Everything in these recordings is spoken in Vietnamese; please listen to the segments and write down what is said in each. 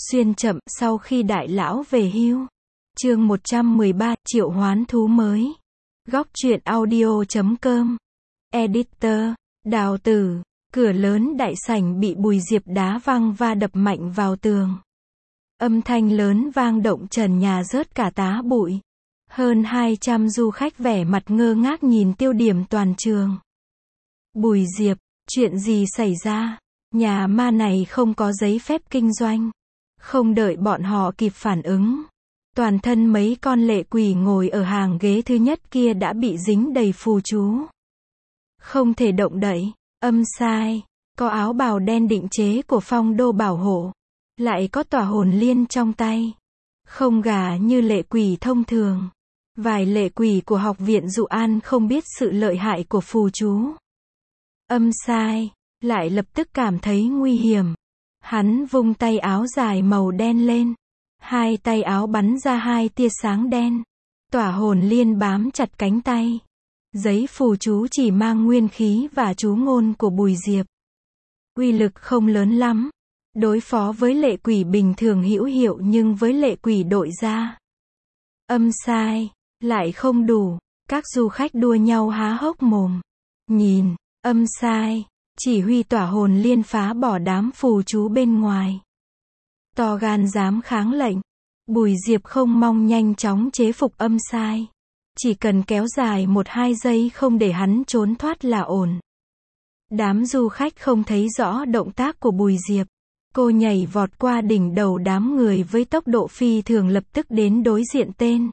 Xuyên chậm sau khi đại lão về hưu. Chương 113, triệu hoán thú mới. Góc truyện audio.com. Editor, Đào Tử. Cửa lớn đại sảnh bị Bùi Diệp đá văng và đập mạnh vào tường. Âm thanh lớn vang động trần nhà rớt cả tá bụi. Hơn 200 du khách vẻ mặt ngơ ngác nhìn tiêu điểm toàn trường. Bùi Diệp, chuyện gì xảy ra? Nhà ma này không có giấy phép kinh doanh. Không đợi bọn họ kịp phản ứng, toàn thân mấy con lệ quỷ ngồi ở hàng ghế thứ nhất kia đã bị dính đầy phù chú. Không thể động đậy. Âm sai, có áo bào đen định chế của Phong Đô bảo hộ, lại có tỏa hồn liên trong tay. Không gà như lệ quỷ thông thường. Vài lệ quỷ của học viện Dụ An không biết sự lợi hại của phù chú. Âm sai, lại lập tức cảm thấy nguy hiểm. Hắn vung tay áo dài màu đen lên. Hai tay áo bắn ra hai tia sáng đen. Tỏa hồn liên bám chặt cánh tay. Giấy phù chú chỉ mang nguyên khí và chú ngôn của Bùi Diệp. Uy lực không lớn lắm. Đối phó với lệ quỷ bình thường hữu hiệu nhưng với lệ quỷ đội ra. Âm sai, lại không đủ. Các du khách đua nhau há hốc mồm. Nhìn, âm sai. Chỉ huy tỏa hồn liên phá bỏ đám phù chú bên ngoài. To gan dám kháng lệnh. Bùi Diệp không mong nhanh chóng chế phục âm sai. Chỉ cần kéo dài 1-2 giây không để hắn trốn thoát là ổn. Đám du khách không thấy rõ động tác của Bùi Diệp. Cô nhảy vọt qua đỉnh đầu đám người với tốc độ phi thường lập tức đến đối diện tên.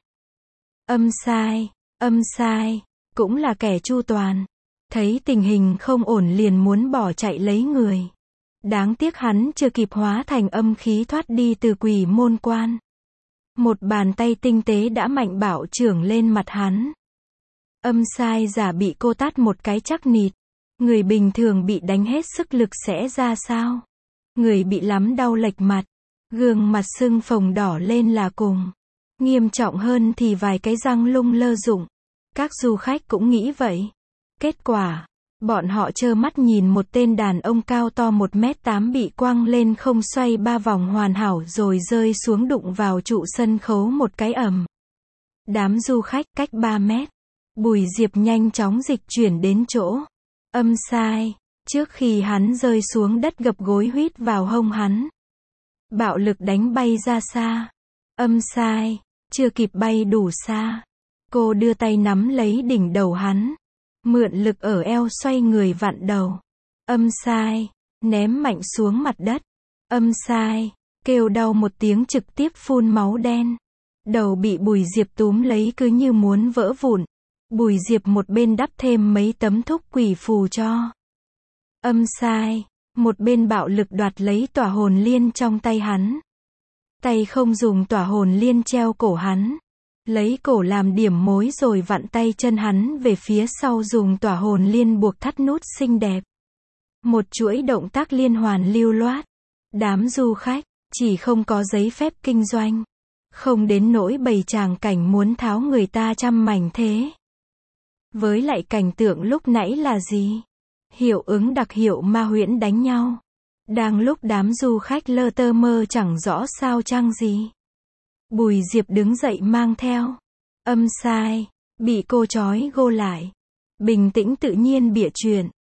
Âm sai, cũng là kẻ chu toàn. Thấy tình hình không ổn liền muốn bỏ chạy lấy người. Đáng tiếc hắn chưa kịp hóa thành âm khí thoát đi từ quỷ môn quan. Một bàn tay tinh tế đã mạnh bạo chưởng lên mặt hắn. Âm sai giả bị cô tát một cái chắc nịt. Người bình thường bị đánh hết sức lực sẽ ra sao? Người bị lắm đau lệch mặt. Gương mặt sưng phồng đỏ lên là cùng. Nghiêm trọng hơn thì vài cái răng lung lơ rụng. Các du khách cũng nghĩ vậy. Kết quả, bọn họ trơ mắt nhìn một tên đàn ông cao to 1m8 bị quăng lên không xoay 3 vòng hoàn hảo rồi rơi xuống đụng vào trụ sân khấu một cái ầm. Đám du khách cách 3 mét. Bùi Diệp nhanh chóng dịch chuyển đến chỗ. Âm sai, trước khi hắn rơi xuống đất gập gối huýt vào hông hắn. Bạo lực đánh bay ra xa. Âm sai, chưa kịp bay đủ xa. Cô đưa tay nắm lấy đỉnh đầu hắn. Mượn lực ở eo xoay người vặn đầu. Âm sai, ném mạnh xuống mặt đất. Âm sai, kêu đau một tiếng trực tiếp phun máu đen. Đầu bị Bùi Diệp túm lấy cứ như muốn vỡ vụn. Bùi Diệp một bên đắp thêm mấy tấm thúc quỷ phù cho. Âm sai, một bên bạo lực đoạt lấy tỏa hồn liên trong tay hắn. Tay không dùng tỏa hồn liên treo cổ hắn. Lấy cổ làm điểm mối rồi vặn tay chân hắn về phía sau dùng tỏa hồn liên buộc thắt nút xinh đẹp. Một chuỗi động tác liên hoàn lưu loát. Đám du khách, chỉ không có giấy phép kinh doanh. Không đến nỗi bày tràng cảnh muốn tháo người ta trăm mảnh thế. Với lại cảnh tượng lúc nãy là gì? Hiệu ứng đặc hiệu ma huyễn đánh nhau. Đang lúc đám du khách lơ tơ mơ chẳng rõ sao chăng gì. Bùi Diệp đứng dậy mang theo. Âm sai, bị cô trói gô lại. Bình tĩnh tự nhiên bịa chuyện.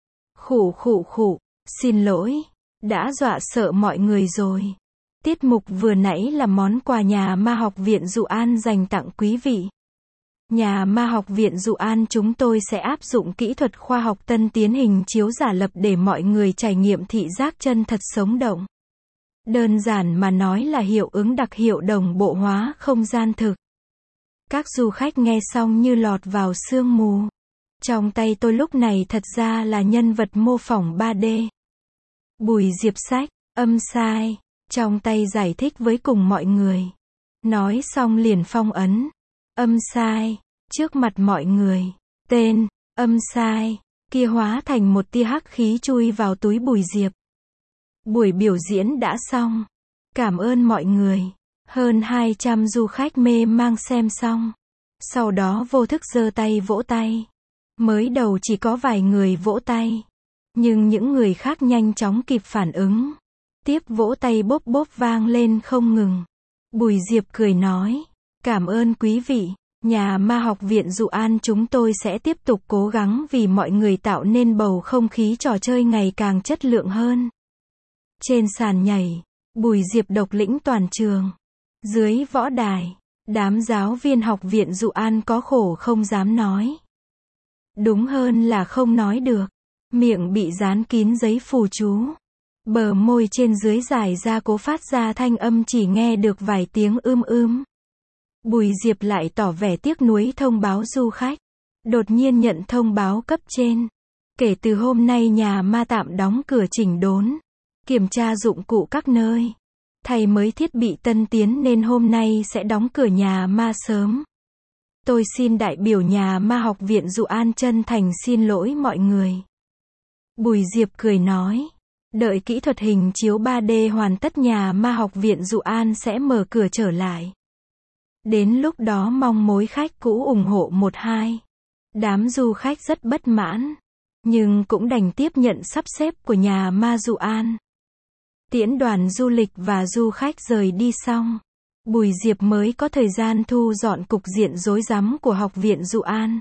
Khụ, xin lỗi, đã dọa sợ mọi người rồi. Tiết mục vừa nãy là món quà nhà ma học viện Dụ An dành tặng quý vị. Nhà ma học viện Dụ An chúng tôi sẽ áp dụng kỹ thuật khoa học tân tiến hình chiếu giả lập để mọi người trải nghiệm thị giác chân thật sống động. Đơn giản mà nói là hiệu ứng đặc hiệu đồng bộ hóa không gian thực. Các du khách nghe xong như lọt vào sương mù. Trong tay tôi lúc này thật ra là nhân vật mô phỏng 3D. Bùi Diệp sách, âm sai, trong tay giải thích với cùng mọi người. Nói xong liền phong ấn. Âm sai, trước mặt mọi người. Tên, âm sai, kia hóa thành một tia hắc khí chui vào túi Bùi Diệp. Buổi biểu diễn đã xong. Cảm ơn mọi người. Hơn 200 du khách mê mang xem xong. Sau đó vô thức giơ tay vỗ tay. Mới đầu chỉ có vài người vỗ tay. Nhưng những người khác nhanh chóng kịp phản ứng. Tiếp vỗ tay bốp bốp vang lên không ngừng. Bùi Diệp cười nói, cảm ơn quý vị, nhà ma học viện Dụ An chúng tôi sẽ tiếp tục cố gắng vì mọi người tạo nên bầu không khí trò chơi ngày càng chất lượng hơn. Trên sàn nhảy, Bùi Diệp độc lĩnh toàn trường. Dưới võ đài, đám giáo viên học viện Dụ An có khổ không dám nói. Đúng hơn là không nói được. Miệng bị dán kín giấy phù chú. Bờ môi trên dưới dài ra cố phát ra thanh âm chỉ nghe được vài tiếng Bùi Diệp lại tỏ vẻ tiếc nuối thông báo du khách. Đột nhiên nhận thông báo cấp trên. Kể từ hôm nay nhà ma tạm đóng cửa chỉnh đốn. Kiểm tra dụng cụ các nơi. Thay mới thiết bị tân tiến nên hôm nay sẽ đóng cửa nhà ma sớm. Tôi xin đại biểu nhà ma học viện Dụ An chân thành xin lỗi mọi người. Bùi Diệp cười nói. Đợi kỹ thuật hình chiếu 3D hoàn tất nhà ma học viện Dụ An sẽ mở cửa trở lại. Đến lúc đó mong mối khách cũ ủng hộ 1-2. Đám du khách rất bất mãn. Nhưng cũng đành tiếp nhận sắp xếp của nhà ma Dụ An. Tiễn đoàn du lịch và du khách rời đi xong. Bùi Diệp mới có thời gian thu dọn cục diện rối rắm của học viện Dụ An.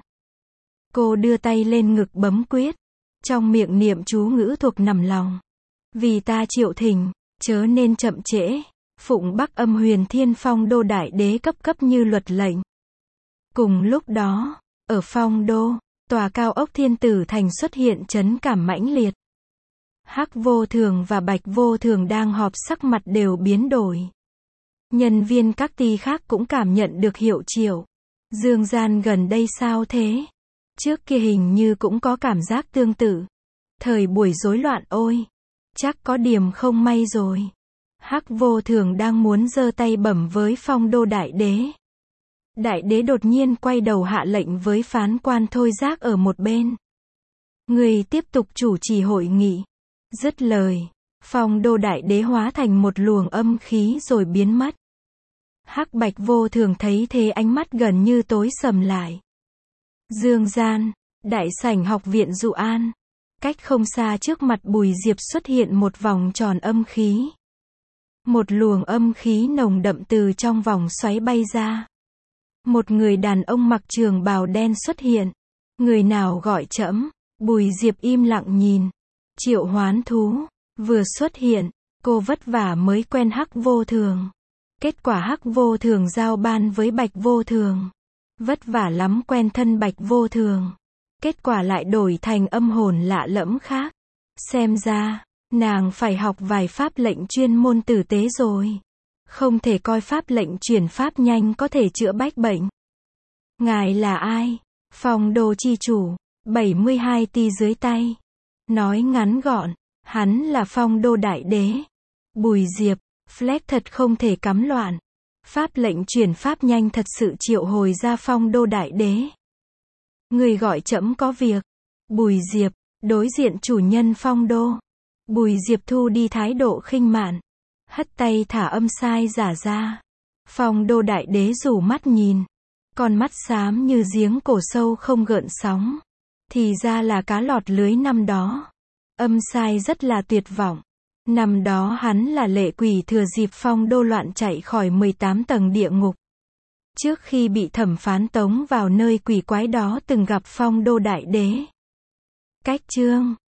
Cô đưa tay lên ngực bấm quyết. Trong miệng niệm chú ngữ thuộc nằm lòng. Vì ta Triệu Thình, chớ nên chậm trễ. Phụng Bắc Âm Huyền Thiên Phong Đô Đại Đế cấp như luật lệnh. Cùng lúc đó, ở Phong Đô, tòa cao ốc Thiên Tử Thành xuất hiện chấn cảm mãnh liệt. Hắc Vô Thường và Bạch Vô Thường đang họp sắc mặt đều biến đổi. Nhân viên các ty khác cũng cảm nhận được hiệu triệu. Dương Gian gần đây sao thế? Trước kia hình như cũng có cảm giác tương tự. Thời buổi rối loạn ôi. Chắc có điểm không may rồi. Hắc Vô Thường đang muốn giơ tay bẩm với Phong Đô Đại Đế. Đại Đế đột nhiên quay đầu hạ lệnh với phán quan Thôi Giác ở một bên. Người tiếp tục chủ trì hội nghị. Dứt lời, Phong Đô Đại Đế hóa thành một luồng âm khí rồi biến mất. Hắc Bạch Vô Thường thấy thế ánh mắt gần như tối sầm lại. Dương gian, đại sảnh học viện Dụ An. Cách không xa trước mặt Bùi Diệp xuất hiện một vòng tròn âm khí. Một luồng âm khí nồng đậm từ trong vòng xoáy bay ra. Một người đàn ông mặc trường bào đen xuất hiện. Người nào gọi trẫm? Bùi Diệp im lặng nhìn. Triệu Hoán Thú vừa xuất hiện, cô vất vả mới quen Hắc Vô Thường. Kết quả Hắc Vô Thường giao ban với Bạch Vô Thường. Vất vả lắm quen thân Bạch Vô Thường. Kết quả lại đổi thành âm hồn lạ lẫm khác. Xem ra, nàng phải học vài pháp lệnh chuyên môn tử tế rồi. Không thể coi pháp lệnh chuyển pháp nhanh có thể chữa bách bệnh. Ngài là ai? Phong Đô chi chủ, 72 ty dưới tay. Nói ngắn gọn, hắn là Phong Đô Đại Đế. Bùi Diệp, Fleck thật không thể cắm loạn. Pháp lệnh chuyển pháp nhanh thật sự triệu hồi ra Phong Đô Đại Đế. Người gọi trẫm có việc. Bùi Diệp, đối diện chủ nhân Phong Đô. Bùi Diệp thu đi thái độ khinh mạn. Hất tay thả âm sai giả ra. Phong Đô Đại Đế rủ mắt nhìn. Con mắt xám như giếng cổ sâu không gợn sóng. Thì ra là cá lọt lưới năm đó. Âm sai rất là tuyệt vọng. Năm đó hắn là lệ quỷ thừa dịp Phong Đô loạn chạy khỏi 18 tầng địa ngục. Trước khi bị thẩm phán tống vào nơi quỷ quái đó từng gặp Phong Đô Đại Đế. Cách chương